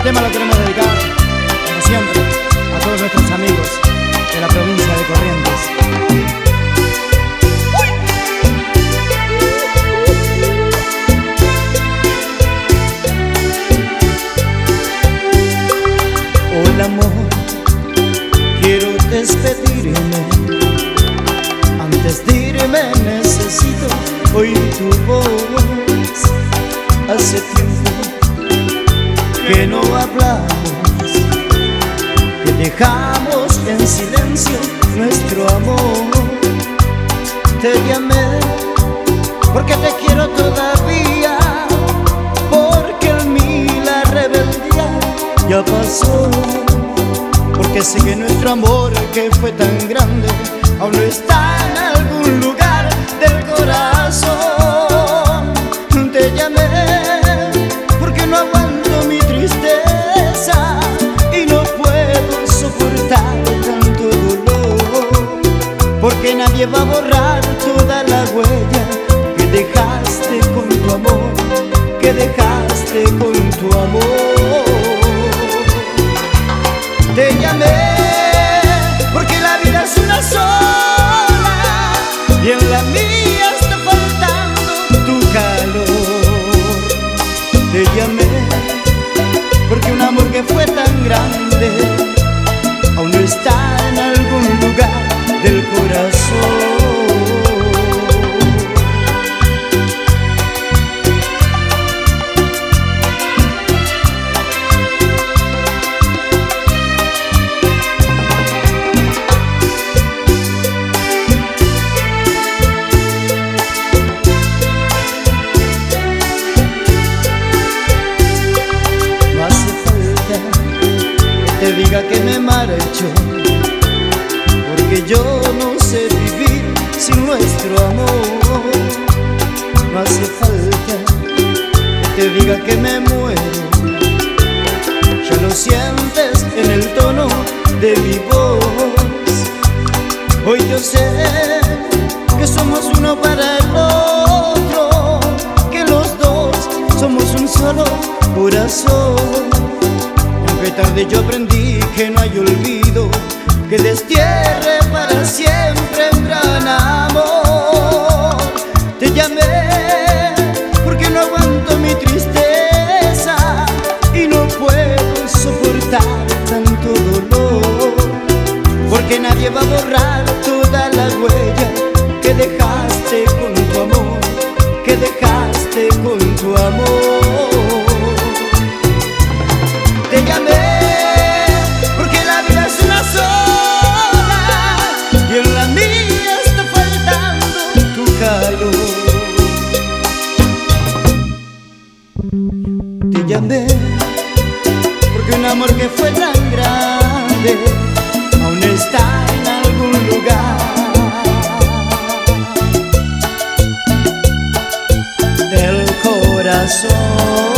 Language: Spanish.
tema lo queremos dedicar, como siempre, a todos nuestros amigos de la provincia de Corrientes. Hola amor, quiero despedirme. Antes de irme necesito oír tu voz. Hace tiempo que no hablamos, que dejamos en silencio nuestro amor. Te llamé porque te quiero todavía, porque en mí la rebeldía ya pasó, porque sé que nuestro amor que fue tan grande aún no está en algún lugar del corazón. Te llamé porque no aguanto mi tristeza y no puedo soportar tanto dolor, porque nadie va a borrar toda la huella que dejaste con tu amor, que dejaste con tu amor. Te llamé porque la vida es una sola y en la mía está faltando tu calor. Te llamé porque un amor que fue tan grande aún no está en algún lugar del corazón. Te diga que me marcho, porque yo no sé vivir sin nuestro amor. No hace falta que te diga que me muero, ya lo sientes en el tono de mi voz. Hoy yo sé que somos uno para el otro, que los dos somos un solo corazón. Que tarde yo aprendí que no hay olvido que destierre para siempre un gran amor. Te llamé porque no aguanto mi tristeza y no puedo soportar tanto dolor, porque nadie va a borrar toda la huella que dejaste con tu amor, que dejaste con tu amor. Te llamé porque la vida es una sola y en la mía está faltando tu calor. Te llamé porque un amor que fue tan grande aún está en algún lugar del corazón.